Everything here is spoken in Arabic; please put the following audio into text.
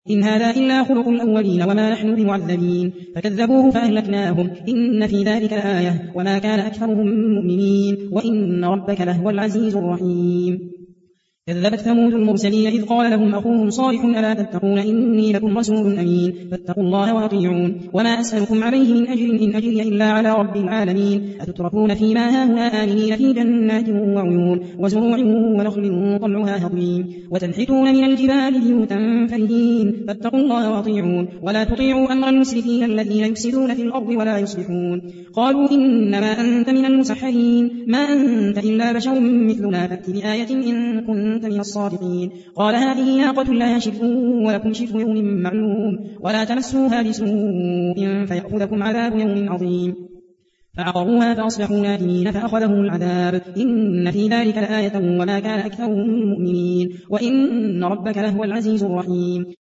إن هذا إلا خلق الأولين وما نحن بمعذبين فكذبوه فأهلكناهم إن في ذلك لآية وما كان أكثرهم مؤمنين وإن ربك لهو العزيز الرحيم كذبت ثمود المرسلين إذ قال لهم أخوهم صالح ألا تتقون إني لكم رسول أمين فاتقوا الله وأطيعون وما أسألكم عليه من أجر إن أجري إلا على رب العالمين أتتركون فيما هاهنا آمنين في جنات وعيون وزروع ونخل طلعها هضيم وتنحتون من الجبال بيوتا فرهين فاتقوا الله وأطيعون ولا تطيعوا أمر المسرفين الذين يفسدون في الأرض ولا يصلحون قالوا إنما أنت من المسحرين ما أنت إلا بشر مثلنا فأت بآية إن كنت من الصادقين قال هذه ناقة لها شرب ولكم شرب يوم معلوم ولا تمسوها بسوء فيأخذكم عذاب يوم عظيم فعقروها فأصبحوا نادمين فأخذهم العذاب إن في ذلك لآية وما كان أكثرهم مؤمنين وإن ربك لهو العزيز الرحيم